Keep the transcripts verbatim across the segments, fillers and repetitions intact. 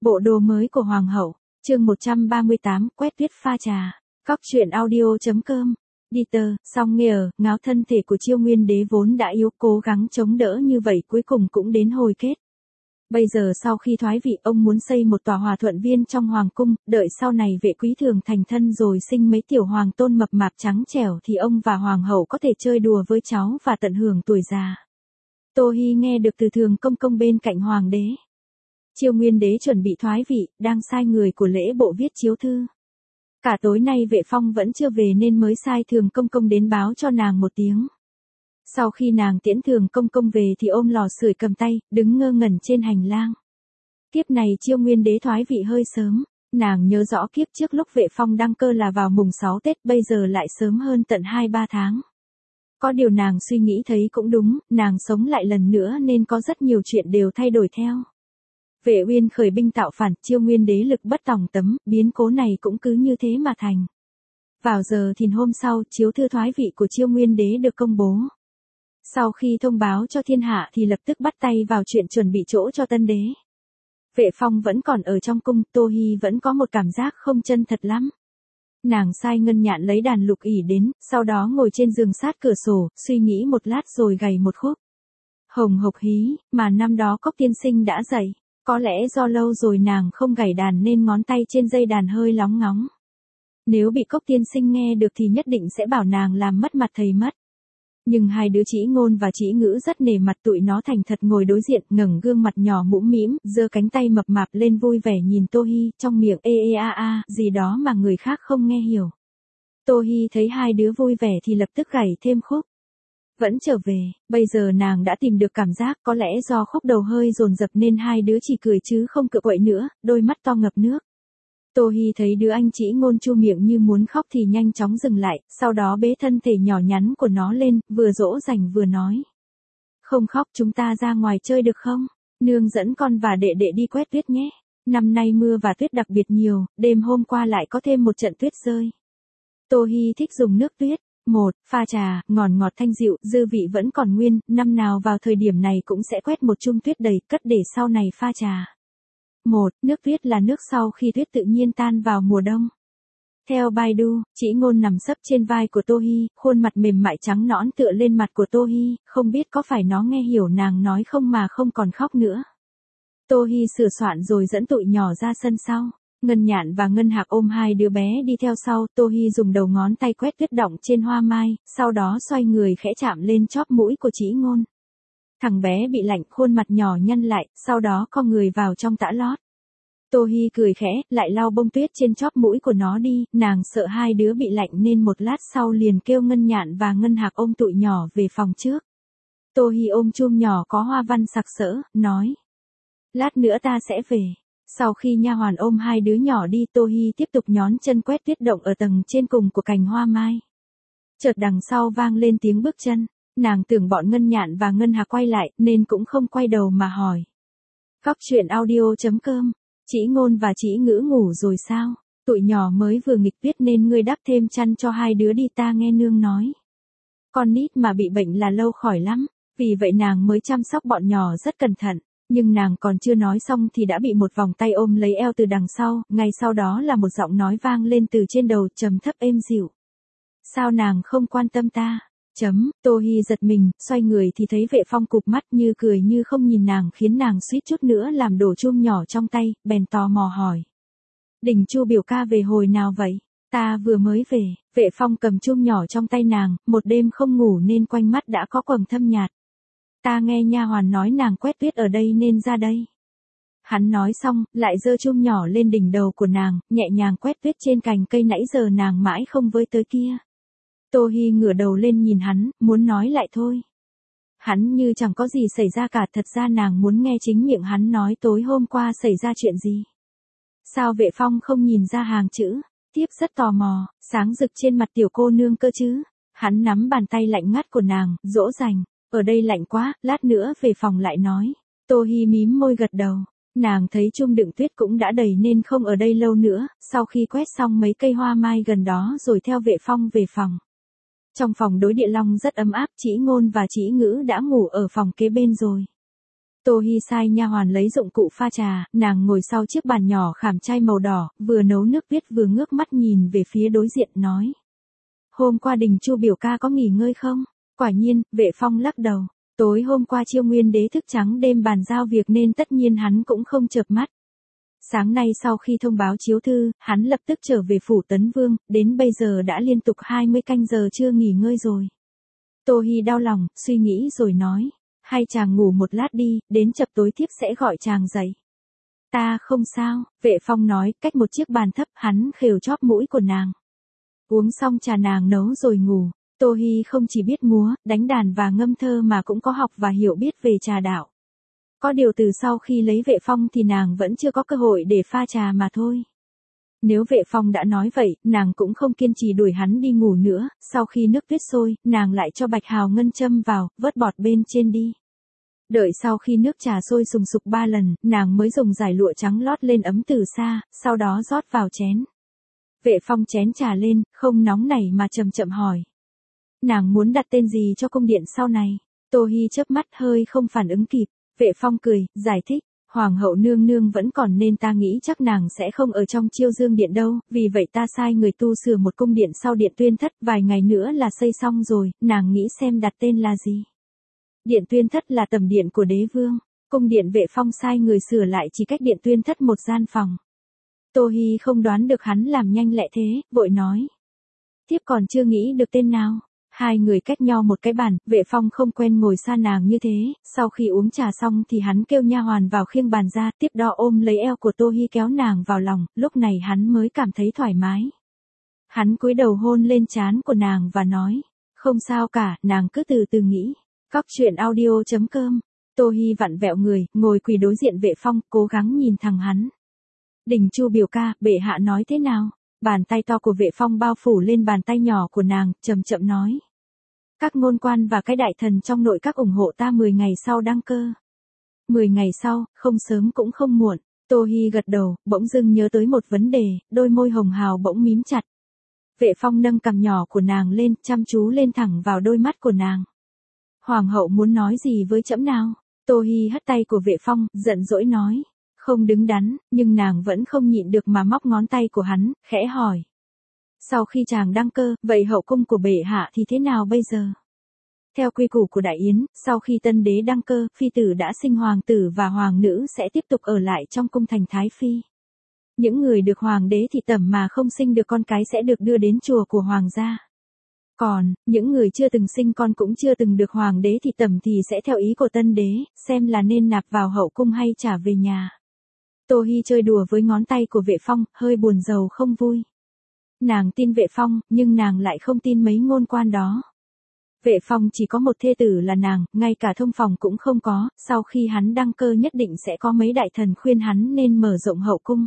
Bộ đồ mới của Hoàng hậu, chương một trăm ba mươi tám, quét tuyết pha trà. Cóc truyện audio.com. Dieter, song nghe ở, ngáo thân thể của Chiêu Nguyên Đế vốn đã yếu, cố gắng chống đỡ như vậy cuối cùng cũng đến hồi kết. Bây giờ sau khi thoái vị, ông muốn xây một tòa hòa thuận viên trong hoàng cung, đợi sau này vệ quý thường thành thân rồi sinh mấy tiểu hoàng tôn mập mạp trắng trẻo thì ông và hoàng hậu có thể chơi đùa với cháu và tận hưởng tuổi già. Tô Hi nghe được từ Thường công công bên cạnh hoàng đế. Chiêu Nguyên Đế chuẩn bị thoái vị, đang sai người của lễ bộ viết chiếu thư. Cả tối nay Vệ Phong vẫn chưa về nên mới sai Thường công công đến báo cho nàng một tiếng. Sau khi nàng tiễn Thường công công về thì ôm lò sưởi cầm tay, đứng ngơ ngẩn trên hành lang. Kiếp này Chiêu Nguyên Đế thoái vị hơi sớm, nàng nhớ rõ kiếp trước lúc Vệ Phong đăng cơ là vào mùng sáu Tết, bây giờ lại sớm hơn tận hai ba tháng. Có điều nàng suy nghĩ thấy cũng đúng, nàng sống lại lần nữa nên có rất nhiều chuyện đều thay đổi theo. Vệ Uyên khởi binh tạo phản, Chiêu Nguyên Đế lực bất tòng tấm, biến cố này cũng cứ như thế mà thành. Vào giờ thìn hôm sau, chiếu thư thoái vị của Chiêu Nguyên Đế được công bố. Sau khi thông báo cho thiên hạ thì lập tức bắt tay vào chuyện chuẩn bị chỗ cho tân đế. Vệ Phong vẫn còn ở trong cung, Tô Hi vẫn có một cảm giác không chân thật lắm. Nàng sai Ngân Nhạn lấy đàn lục ỷ đến, sau đó ngồi trên giường sát cửa sổ, suy nghĩ một lát rồi gảy một khúc. Hồng Hộc Hí, mà năm đó Cốc tiên sinh đã dạy. Có lẽ do lâu rồi nàng không gảy đàn nên ngón tay trên dây đàn hơi lóng ngóng. Nếu bị Cốc tiên sinh nghe được thì nhất định sẽ bảo nàng làm mất mặt thầy mất. Nhưng hai đứa Trĩ Ngôn và Trĩ Ngữ rất nể mặt, tụi nó thành thật ngồi đối diện, ngẩng gương mặt nhỏ mũm mĩm, giơ cánh tay mập mạp lên vui vẻ nhìn Tô Hi, trong miệng ê ê a a, gì đó mà người khác không nghe hiểu. Tô Hi thấy hai đứa vui vẻ thì lập tức gảy thêm khúc. Vẫn trở về, bây giờ nàng đã tìm được cảm giác, có lẽ do khúc đầu hơi dồn dập nên hai đứa chỉ cười chứ không cựa quậy nữa, đôi mắt to ngập nước. Tô Hi thấy đứa anh Trĩ Ngôn chu miệng như muốn khóc thì nhanh chóng dừng lại, sau đó bế thân thể nhỏ nhắn của nó lên, vừa dỗ dành vừa nói. Không khóc, chúng ta ra ngoài chơi được không? Nương dẫn con và đệ đệ đi quét tuyết nhé. Năm nay mưa và tuyết đặc biệt nhiều, đêm hôm qua lại có thêm một trận tuyết rơi. Tô Hi thích dùng nước tuyết. Một, pha trà, ngọt ngọt thanh dịu, dư vị vẫn còn nguyên, năm nào vào thời điểm này cũng sẽ quét một chung tuyết đầy, cất để sau này pha trà. Một, nước tuyết là nước sau khi tuyết tự nhiên tan vào mùa đông. Theo Baidu, Trĩ Ngôn nằm sấp trên vai của Tô Hi, khuôn mặt mềm mại trắng nõn tựa lên mặt của Tô Hi, không biết có phải nó nghe hiểu nàng nói không mà không còn khóc nữa. Tô Hi sửa soạn rồi dẫn tụi nhỏ ra sân sau. Ngân Nhạn và Ngân Hạc ôm hai đứa bé đi theo sau, Tô Hi dùng đầu ngón tay quét tuyết đọng trên hoa mai, sau đó xoay người khẽ chạm lên chóp mũi của Trĩ Ngôn. Thằng bé bị lạnh, khuôn mặt nhỏ nhăn lại, sau đó co người vào trong tã lót. Tô Hi cười khẽ, lại lau bông tuyết trên chóp mũi của nó đi, nàng sợ hai đứa bị lạnh nên một lát sau liền kêu Ngân Nhạn và Ngân Hạc ôm tụi nhỏ về phòng trước. Tô Hi ôm chum nhỏ có hoa văn sặc sỡ, nói. Lát nữa ta sẽ về. Sau khi nha hoàn ôm hai đứa nhỏ đi, Tô Hi tiếp tục nhón chân quét tuyết động ở tầng trên cùng của cành hoa mai. Chợt đằng sau vang lên tiếng bước chân, nàng tưởng bọn Ngân Nhạn và Ngân Hạc quay lại nên cũng không quay đầu mà hỏi. Cóc truyện audio.com, Trĩ Ngôn và Trĩ Ngữ ngủ rồi sao? Tụi nhỏ mới vừa nghịch tuyết nên ngươi đắp thêm chăn cho hai đứa đi, ta nghe nương nói. Con nít mà bị bệnh là lâu khỏi lắm, vì vậy nàng mới chăm sóc bọn nhỏ rất cẩn thận. Nhưng nàng còn chưa nói xong thì đã bị một vòng tay ôm lấy eo từ đằng sau, ngay sau đó là một giọng nói vang lên từ trên đầu, trầm thấp êm dịu. Sao nàng không quan tâm ta? Chấm, Tô Hi giật mình, xoay người thì thấy Vệ Phong cụp mắt như cười như không nhìn nàng, khiến nàng suýt chút nữa làm đổ chum nhỏ trong tay, bèn tò mò hỏi. Đình Chu biểu ca về hồi nào vậy? Ta vừa mới về. Vệ Phong cầm chum nhỏ trong tay nàng, một đêm không ngủ nên quanh mắt đã có quầng thâm nhạt. Ta nghe nha hoàn nói nàng quét tuyết ở đây nên ra đây. Hắn nói xong, lại giơ chum nhỏ lên đỉnh đầu của nàng, nhẹ nhàng quét tuyết trên cành cây nãy giờ nàng mãi không với tới kia. Tô Hi ngửa đầu lên nhìn hắn, muốn nói lại thôi. Hắn như chẳng có gì xảy ra cả, thật ra nàng muốn nghe chính miệng hắn nói tối hôm qua xảy ra chuyện gì. Sao Vệ Phong không nhìn ra hàng chữ, tiếp rất tò mò, sáng rực trên mặt tiểu cô nương cơ chứ. Hắn nắm bàn tay lạnh ngắt của nàng, dỗ dành. Ở đây lạnh quá, lát nữa về phòng lại nói. Tô Hi mím môi gật đầu. Nàng thấy chum đựng tuyết cũng đã đầy nên không ở đây lâu nữa, sau khi quét xong mấy cây hoa mai gần đó rồi theo Vệ Phong về phòng. Trong phòng đối địa long rất ấm áp, Trĩ Ngôn và Trĩ Ngữ đã ngủ ở phòng kế bên rồi. Tô Hi sai nha hoàn lấy dụng cụ pha trà, nàng ngồi sau chiếc bàn nhỏ khảm chai màu đỏ, vừa nấu nước viết vừa ngước mắt nhìn về phía đối diện nói. Hôm qua Đình Chu biểu ca có nghỉ ngơi không? Quả nhiên, Vệ Phong lắc đầu. Tối hôm qua Chiêu Nguyên Đế thức trắng đêm bàn giao việc nên tất nhiên hắn cũng không chợp mắt. Sáng nay sau khi thông báo chiếu thư, hắn lập tức trở về phủ Tấn Vương, đến bây giờ đã liên tục hai mươi canh giờ chưa nghỉ ngơi rồi. Tô Hi đau lòng, suy nghĩ rồi nói. Hay chàng ngủ một lát đi, đến chập tối thiếp sẽ gọi chàng dậy. Ta không sao, Vệ Phong nói, cách một chiếc bàn thấp hắn khều chóp mũi của nàng. Uống xong trà nàng nấu rồi ngủ. Tô Hi không chỉ biết múa, đánh đàn và ngâm thơ mà cũng có học và hiểu biết về trà đạo. Có điều từ sau khi lấy Vệ Phong thì nàng vẫn chưa có cơ hội để pha trà mà thôi. Nếu Vệ Phong đã nói vậy, nàng cũng không kiên trì đuổi hắn đi ngủ nữa, sau khi nước tuyết sôi, nàng lại cho bạch hào ngân châm vào, vớt bọt bên trên đi. Đợi sau khi nước trà sôi sùng sục ba lần, nàng mới dùng dải lụa trắng lót lên ấm từ xa, sau đó rót vào chén. Vệ Phong chén trà lên, không nóng nảy mà chậm chậm hỏi. Nàng muốn đặt tên gì cho cung điện sau này? Tô Hi chớp mắt hơi không phản ứng kịp. Vệ Phong cười, giải thích. Hoàng hậu nương nương vẫn còn nên ta nghĩ chắc nàng sẽ không ở trong Chiêu Dương điện đâu, vì vậy ta sai người tu sửa một cung điện sau điện Tuyên Thất, vài ngày nữa là xây xong rồi, nàng nghĩ xem đặt tên là gì. Điện Tuyên Thất là tầm điện của đế vương, cung điện Vệ Phong sai người sửa lại chỉ cách điện Tuyên Thất một gian phòng. Tô Hi không đoán được hắn làm nhanh lẹ thế, vội nói. Thiếp còn chưa nghĩ được tên nào. Hai người cách nhau một cái bàn, Vệ Phong không quen ngồi xa nàng như thế, sau khi uống trà xong thì hắn kêu nha hoàn vào khiêng bàn ra, tiếp đó ôm lấy eo của Tô Hi kéo nàng vào lòng, lúc này hắn mới cảm thấy thoải mái. Hắn cúi đầu hôn lên trán của nàng và nói, không sao cả, nàng cứ từ từ nghĩ. Cóc truyện audio chấm com. Tô Hi vặn vẹo người, ngồi quỳ đối diện Vệ Phong, cố gắng nhìn thẳng hắn. Đình Chu biểu ca, bệ hạ nói thế nào? Bàn tay to của Vệ Phong bao phủ lên bàn tay nhỏ của nàng, chậm chậm nói. Các ngôn quan và cái đại thần trong nội các ủng hộ ta mười ngày sau đăng cơ. mười ngày sau, không sớm cũng không muộn. Tô Hi gật đầu, bỗng dưng nhớ tới một vấn đề, đôi môi hồng hào bỗng mím chặt. Vệ Phong nâng cằm nhỏ của nàng lên, chăm chú lên thẳng vào đôi mắt của nàng. Hoàng hậu muốn nói gì với trẫm nào? Tô Hi hất tay của Vệ Phong, giận dỗi nói. Không đứng đắn, nhưng nàng vẫn không nhịn được mà móc ngón tay của hắn, khẽ hỏi. Sau khi chàng đăng cơ, vậy hậu cung của bệ hạ thì thế nào bây giờ? Theo quy củ của Đại Yến, sau khi tân đế đăng cơ, phi tử đã sinh hoàng tử và hoàng nữ sẽ tiếp tục ở lại trong cung thành Thái Phi. Những người được hoàng đế thị tẩm mà không sinh được con cái sẽ được đưa đến chùa của hoàng gia. Còn, những người chưa từng sinh con cũng chưa từng được hoàng đế thị tẩm thì sẽ theo ý của tân đế, xem là nên nạp vào hậu cung hay trả về nhà. Tô Hi chơi đùa với ngón tay của Vệ Phong, hơi buồn rầu không vui. Nàng tin Vệ Phong, nhưng nàng lại không tin mấy ngôn quan đó. Vệ Phong chỉ có một thê tử là nàng, ngay cả thông phòng cũng không có, sau khi hắn đăng cơ nhất định sẽ có mấy đại thần khuyên hắn nên mở rộng hậu cung.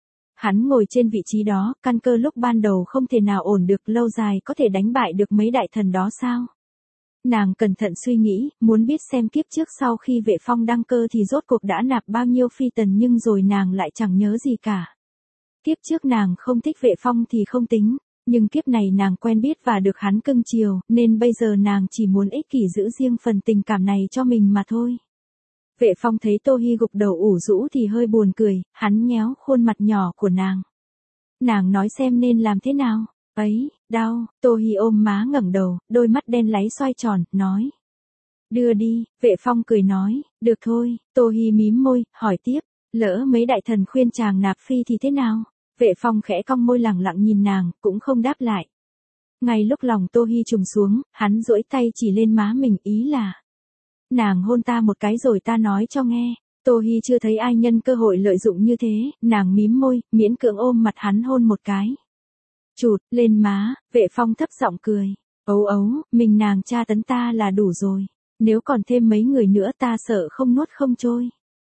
Hắn ngồi trên vị trí đó, căn cơ lúc ban đầu không thể nào ổn được, lâu dài có thể đánh bại được mấy đại thần đó sao? Nàng cẩn thận suy nghĩ, muốn biết xem kiếp trước sau khi Vệ Phong đăng cơ thì rốt cuộc đã nạp bao nhiêu phi tần, nhưng rồi nàng lại chẳng nhớ gì cả. Kiếp trước nàng không thích Vệ Phong thì không tính, nhưng kiếp này nàng quen biết và được hắn cưng chiều, nên bây giờ nàng chỉ muốn ích kỷ giữ riêng phần tình cảm này cho mình mà thôi. Vệ Phong thấy Tô Hi gục đầu ủ rũ thì hơi buồn cười, hắn nhéo khuôn mặt nhỏ của nàng. Nàng nói xem nên làm thế nào? Ấy, đau. Tô Hi ôm má ngẩng đầu, đôi mắt đen láy xoay tròn, nói. Đưa đi. Vệ Phong cười nói, được thôi. Tô Hi mím môi, hỏi tiếp, lỡ mấy đại thần khuyên chàng nạp phi thì thế nào? Vệ Phong khẽ cong môi lẳng lặng nhìn nàng, cũng không đáp lại. Ngay lúc lòng Tô Hi trùng xuống, hắn duỗi tay chỉ lên má mình, ý là. Nàng hôn ta một cái rồi ta nói cho nghe. Tô Hi chưa thấy ai nhân cơ hội lợi dụng như thế, nàng mím môi, miễn cưỡng ôm mặt hắn hôn một cái. Chụt, lên má. Vệ Phong thấp giọng cười. Ấu ấu, mình nàng tra tấn ta là đủ rồi. Nếu còn thêm mấy người nữa ta sợ không nuốt không trôi.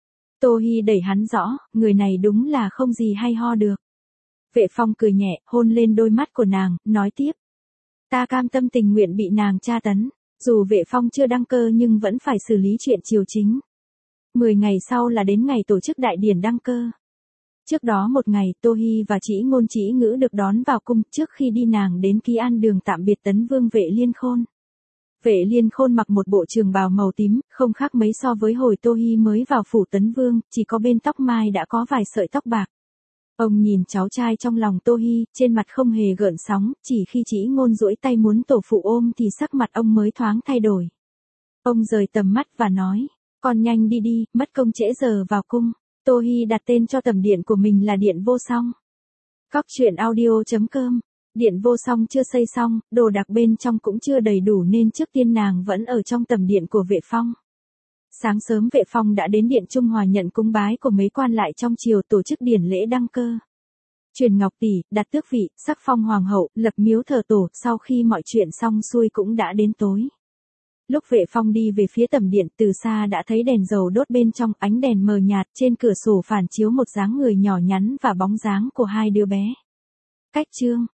Tô Hi đẩy hắn rõ, người này đúng là không gì hay ho được. Vệ Phong cười nhẹ, hôn lên đôi mắt của nàng, nói tiếp. Ta cam tâm tình nguyện bị nàng tra tấn. Dù Vệ Phong chưa đăng cơ nhưng vẫn phải xử lý chuyện triều chính. Mười ngày sau là đến ngày tổ chức đại điển đăng cơ. Trước đó một ngày, Tô Hi và Chỉ Ngôn Chỉ Ngữ được đón vào cung, trước khi đi nàng đến Ký An Đường tạm biệt Tấn Vương Vệ Liên Khôn. Vệ Liên Khôn mặc một bộ trường bào màu tím, không khác mấy so với hồi Tô Hi mới vào phủ Tấn Vương, chỉ có bên tóc mai đã có vài sợi tóc bạc. Ông nhìn cháu trai trong lòng Tô Hi, trên mặt không hề gợn sóng, chỉ khi Chỉ Ngôn duỗi tay muốn tổ phụ ôm thì sắc mặt ông mới thoáng thay đổi. Ông rời tầm mắt và nói, con nhanh đi đi, mất công trễ giờ vào cung. Tô Hi đặt tên cho tầm điện của mình là Điện Vô Song. Cóc truyện audio chấm com. Điện Vô Song chưa xây xong, đồ đạc bên trong cũng chưa đầy đủ nên trước tiên nàng vẫn ở trong tầm điện của Vệ Phong. Sáng sớm Vệ Phong đã đến điện Trung Hòa nhận cúng bái của mấy quan lại trong triều, tổ chức điển lễ đăng cơ. Truyền ngọc tỷ, đặt tước vị, sắc phong hoàng hậu, lập miếu thờ tổ, sau khi mọi chuyện xong xuôi cũng đã đến tối. Lúc Vệ Phong đi về phía tầm điện, từ xa đã thấy đèn dầu đốt bên trong, ánh đèn mờ nhạt, trên cửa sổ phản chiếu một dáng người nhỏ nhắn và bóng dáng của hai đứa bé. Cách chương